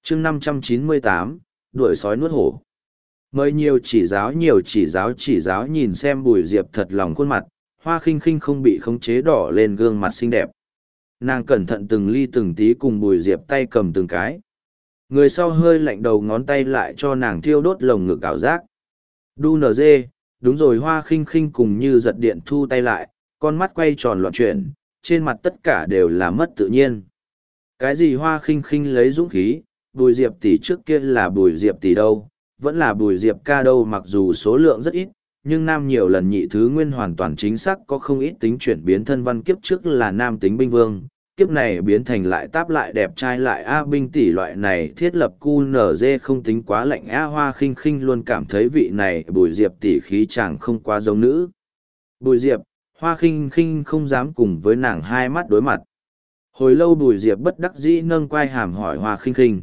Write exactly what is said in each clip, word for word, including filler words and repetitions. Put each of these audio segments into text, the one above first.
chương năm trăm chín mươi tám, đuổi sói nuốt hổ. Mời nhiều chỉ giáo nhiều chỉ giáo chỉ giáo nhìn xem Bùi Diệp thật lòng khuôn mặt, Hoa Khinh Khinh không bị khống chế đỏ lên gương mặt xinh đẹp. Nàng cẩn thận từng ly từng tí cùng Bùi Diệp tay cầm từng cái. Người sau hơi lạnh đầu ngón tay lại cho nàng thiêu đốt lồng ngực ảo giác. Đu nở dê, đúng rồi. Hoa Khinh Khinh cùng như giật điện thu tay lại, con mắt quay tròn loạn chuyển, trên mặt tất cả đều là mất tự nhiên. Cái gì Hoa Khinh Khinh lấy dũng khí, Bùi Diệp tỷ trước kia là Bùi Diệp tỷ đâu, vẫn là Bùi Diệp ca đâu, mặc dù số lượng rất ít, nhưng nam nhiều lần nhị thứ nguyên hoàn toàn chính xác có không ít tính chuyển biến thân văn. Kiếp trước là nam tính binh vương, kiếp này biến thành lại táp lại đẹp trai lại A binh tỷ loại này thiết lập cu nở dê không tính quá lạnh. A Hoa Khinh Khinh luôn cảm thấy vị này Bùi Diệp tỷ khí chàng không quá giống nữ. Bùi Diệp, Hoa Khinh Khinh không dám cùng với nàng hai mắt đối mặt. Hồi lâu Bùi Diệp bất đắc dĩ nâng quai hàm hỏi Hoa Khinh Khinh.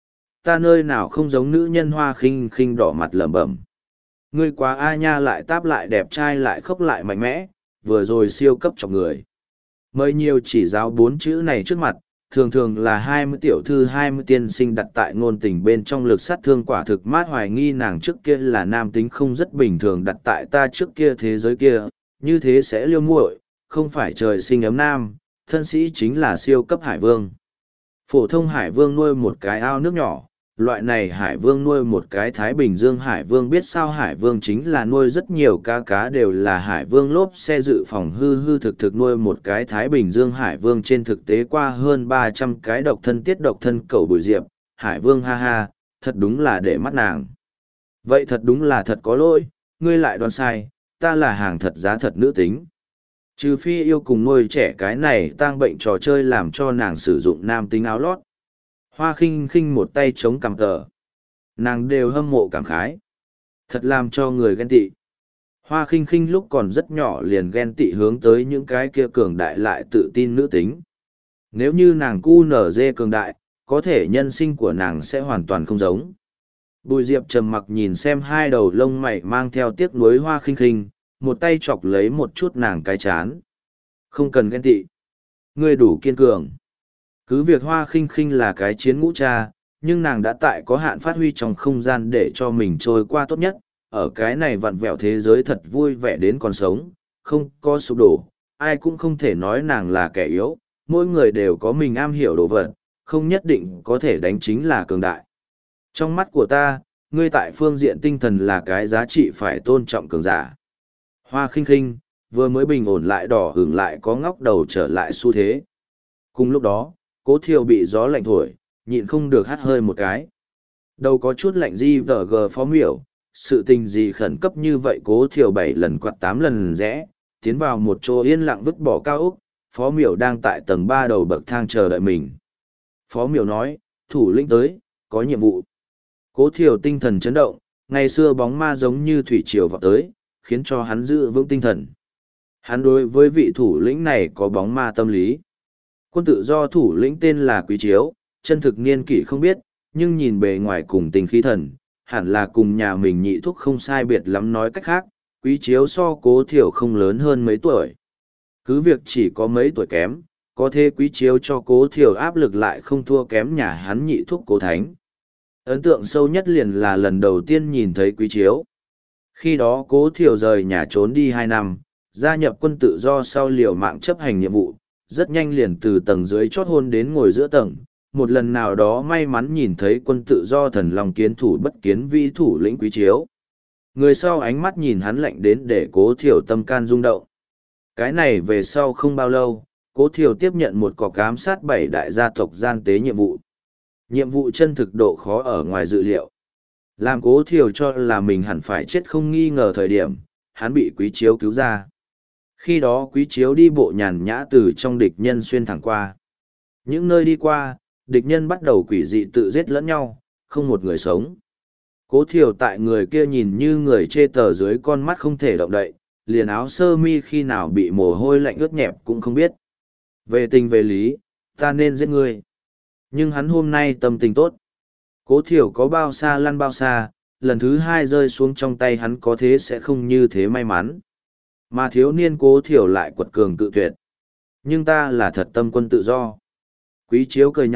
Ta nơi nào không giống nữ nhân? Hoa Khinh Khinh đỏ mặt lẩm bẩm. Ngươi quá a nha, lại táp lại đẹp trai lại khốc lại mạnh mẽ, vừa rồi siêu cấp chọc người. Mời nhiều chỉ giáo bốn chữ này trước mặt, thường thường là hai mươi tiểu thư hai mươi tiên sinh đặt tại ngôn tình bên trong lực sát thương quả thực mát. Hoài nghi nàng trước kia là nam tính không rất bình thường đặt tại ta trước kia thế giới kia, như thế sẽ liêu muội, không phải trời sinh ấm nam, thân sĩ chính là siêu cấp hải vương. Phổ thông hải vương nuôi một cái ao nước nhỏ, loại này hải vương nuôi một cái Thái Bình Dương hải vương. Biết sao hải vương chính là nuôi rất nhiều cá, cá đều là hải vương lốp xe dự phòng hư hư thực thực nuôi một cái Thái Bình Dương hải vương. Trên thực tế qua hơn ba trăm cái độc thân tiết độc thân cầu Bùi Diệp, hải vương ha ha, thật đúng là để mắt nàng. Vậy thật đúng là thật có lỗi, ngươi lại đoán sai, ta là hàng thật giá thật nữ tính. Trừ phi yêu cùng nuôi trẻ cái này tang bệnh trò chơi làm cho nàng sử dụng nam tính áo lót. Hoa Khinh Khinh một tay chống cằm cờ. Nàng đều hâm mộ cảm khái. Thật làm cho người ghen tị. Hoa Khinh Khinh lúc còn rất nhỏ liền ghen tị hướng tới những cái kia cường đại lại tự tin nữ tính. Nếu như nàng cu nở dê cường đại, có thể nhân sinh của nàng sẽ hoàn toàn không giống. Bùi Diệp trầm mặc nhìn xem hai đầu lông mày mang theo tiếc nuối Hoa Khinh Khinh, một tay chọc lấy một chút nàng cái chán. Không cần ghen tị. Ngươi đủ kiên cường. Cứ việc Hoa Khinh Khinh là cái chiến ngũ cha, nhưng nàng đã tại có hạn phát huy trong không gian để cho mình trôi qua tốt nhất. Ở cái này vặn vẹo thế giới thật vui vẻ đến còn sống, không có sụp đổ, ai cũng không thể nói nàng là kẻ yếu, mỗi người đều có mình am hiểu đồ vật, không nhất định có thể đánh chính là cường đại. Trong mắt của ta, ngươi tại phương diện tinh thần là cái giá trị phải tôn trọng cường giả. Hoa Khinh Khinh, vừa mới bình ổn lại đỏ hưởng lại có ngóc đầu trở lại xu thế. Cùng lúc đó, Cố Thiều bị gió lạnh thổi, nhịn không được hắt hơi một cái. Đầu có chút lạnh di vờ gờ phó miểu, sự tình gì khẩn cấp như vậy? Cố Thiều bảy lần quạt tám lần rẽ, tiến vào một chỗ yên lặng vứt bỏ cao ốc, phó miểu đang tại tầng ba đầu bậc thang chờ đợi mình. Phó miểu nói, thủ lĩnh tới, có nhiệm vụ. Cố Thiều tinh thần chấn động, ngày xưa bóng ma giống như thủy triều vọt tới, khiến cho hắn giữ vững tinh thần. Hắn đối với vị thủ lĩnh này có bóng ma tâm lý. Quân tự do thủ lĩnh tên là Quý Chiếu, chân thực niên kỷ không biết, nhưng nhìn bề ngoài cùng tình khí thần, hẳn là cùng nhà mình nhị thúc không sai biệt lắm. Nói cách khác, Quý Chiếu so Cố Thiều không lớn hơn mấy tuổi. Cứ việc chỉ có mấy tuổi kém, có thể Quý Chiếu cho Cố Thiều áp lực lại không thua kém nhà hắn nhị thúc Cố Thánh. Ấn tượng sâu nhất liền là lần đầu tiên nhìn thấy Quý Chiếu. Khi đó Cố Thiều rời nhà trốn đi hai năm, gia nhập quân tự do sau liều mạng chấp hành nhiệm vụ, rất nhanh liền từ tầng dưới chót hôn đến ngồi giữa tầng. Một lần nào đó may mắn nhìn thấy quân tự do thần lòng kiến thủ bất kiến vi thủ lĩnh Quý Chiếu. Người sau ánh mắt nhìn hắn lạnh đến để Cố Thiều tâm can rung động. Cái này về sau không bao lâu, Cố Thiều tiếp nhận một cọc ám sát bảy đại gia tộc gian tế nhiệm vụ. Nhiệm vụ chân thực độ khó ở ngoài dự liệu. Làm Cố Thiều cho là mình hẳn phải chết không nghi ngờ thời điểm, hắn bị Quý Chiếu cứu ra. Khi đó Quý Chiếu đi bộ nhàn nhã từ trong địch nhân xuyên thẳng qua. Những nơi đi qua, địch nhân bắt đầu quỷ dị tự giết lẫn nhau, không một người sống. Cố Thiều tại người kia nhìn như người chê tờ dưới con mắt không thể động đậy, liền áo sơ mi khi nào bị mồ hôi lạnh ướt nhẹp cũng không biết. Về tình về lý, ta nên giết ngươi. Nhưng hắn hôm nay tâm tình tốt. Cố Thiều có bao xa lăn bao xa, lần thứ hai rơi xuống trong tay hắn có thế sẽ không như thế may mắn. Mà thiếu niên Cố Thiều lại quật cường cự tuyệt. Nhưng ta là thật tâm quân tự do. Quý Chiếu cười nhạo,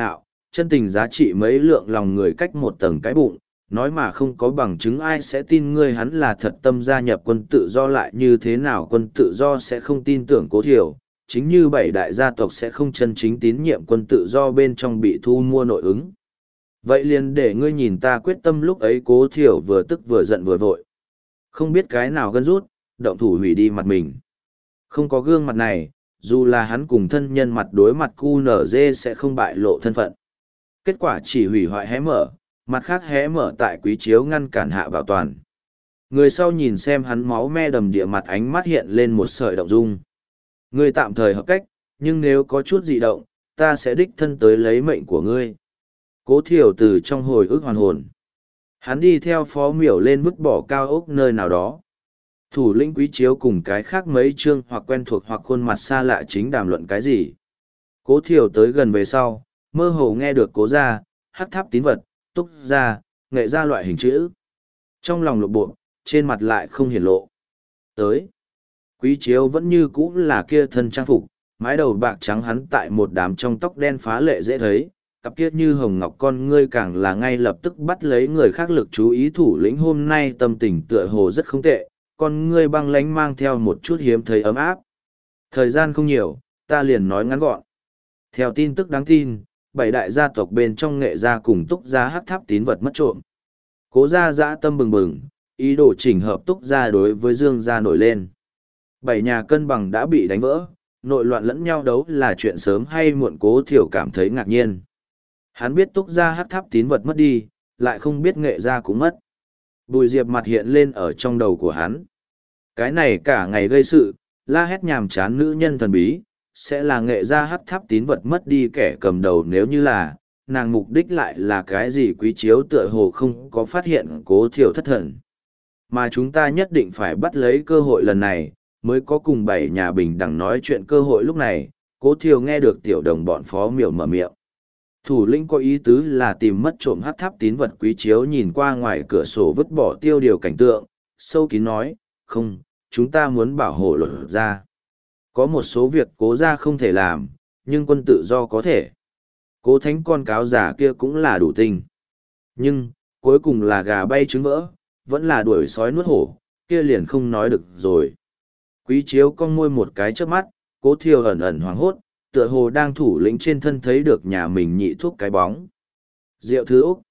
chân tình giá trị mấy lượng lòng người cách một tầng cái bụng, nói mà không có bằng chứng ai sẽ tin ngươi hắn là thật tâm gia nhập quân tự do lại như thế nào quân tự do sẽ không tin tưởng Cố Thiểu, chính như bảy đại gia tộc sẽ không chân chính tín nhiệm quân tự do bên trong bị thu mua nội ứng. Vậy liền để ngươi nhìn ta quyết tâm lúc ấy Cố Thiểu vừa tức vừa giận vừa vội. Không biết cái nào gân rút, động thủ hủy đi mặt mình. Không có gương mặt này, dù là hắn cùng thân nhân mặt đối mặt cu nở dê sẽ không bại lộ thân phận. Kết quả chỉ hủy hoại hé mở, mặt khác hé mở tại quý chiếu ngăn cản hạ bảo toàn. Người sau nhìn xem hắn máu me đầm địa mặt ánh mắt hiện lên một sợi động dung. Ngươi tạm thời hợp cách, nhưng nếu có chút dị động, ta sẽ đích thân tới lấy mệnh của ngươi. Cố Thiểu từ trong hồi ức hoàn hồn. Hắn đi theo phó miểu lên vứt bỏ cao ốc nơi nào đó. Thủ lĩnh quý chiếu cùng cái khác mấy chương hoặc quen thuộc hoặc khuôn mặt xa lạ chính đàm luận cái gì. Cố Thiểu tới gần về sau, mơ hồ nghe được cố gia, hắc tháp tín vật, túc gia, nghệ gia loại hình chữ. Trong lòng lục bộ, trên mặt lại không hiển lộ. Tới. Quý chiếu vẫn như cũ là kia thân trang phục, mái đầu bạc trắng hắn tại một đám trong tóc đen phá lệ dễ thấy, cặp kiết như hồng ngọc con ngươi càng là ngay lập tức bắt lấy người khác lực chú ý thủ lĩnh hôm nay tâm tình tựa hồ rất không tệ, con ngươi băng lánh mang theo một chút hiếm thấy ấm áp. Thời gian không nhiều, ta liền nói ngắn gọn. Theo tin tức đáng tin, bảy đại gia tộc bên trong nghệ gia cùng túc gia hắc tháp tín vật mất trộm. Cố gia dã tâm bừng bừng, ý đồ chỉnh hợp túc gia đối với dương gia nổi lên. Bảy nhà cân bằng đã bị đánh vỡ, nội loạn lẫn nhau đấu là chuyện sớm hay muộn. Cố Thiểu cảm thấy ngạc nhiên. Hắn biết túc gia hắc tháp tín vật mất đi, lại không biết nghệ gia cũng mất. Bùi Diệp mặt hiện lên ở trong đầu của hắn. Cái này cả ngày gây sự, la hét nhàm chán nữ nhân thần bí, sẽ là nghệ gia hắc tháp tín vật mất đi kẻ cầm đầu nếu như là, nàng mục đích lại là cái gì quý chiếu tựa hồ không có phát hiện Cố Thiểu thất thần. Mà chúng ta nhất định phải bắt lấy cơ hội lần này, mới có cùng bảy nhà bình đẳng nói chuyện cơ hội lúc này, Cố Thiểu nghe được tiểu đồng bọn phó miểu mở miệng. Thủ lĩnh có ý tứ là tìm mất trộm hắc tháp tín vật quý chiếu nhìn qua ngoài cửa sổ vứt bỏ tiêu điều cảnh tượng, sâu kín nói, không, chúng ta muốn bảo hộ luật ra. Có một số việc cố gia không thể làm, nhưng quân tự do có thể. Cố thánh con cáo giả kia cũng là đủ tình. Nhưng, cuối cùng là gà bay trứng vỡ, vẫn là đuổi sói nuốt hổ, kia liền không nói được rồi. Quý chiếu cong môi một cái trước mắt, Cố Thiểu ẩn ẩn hoảng hốt, tựa hồ đang thủ lĩnh trên thân thấy được nhà mình nhị thuốc cái bóng. Diệu thứ Úc.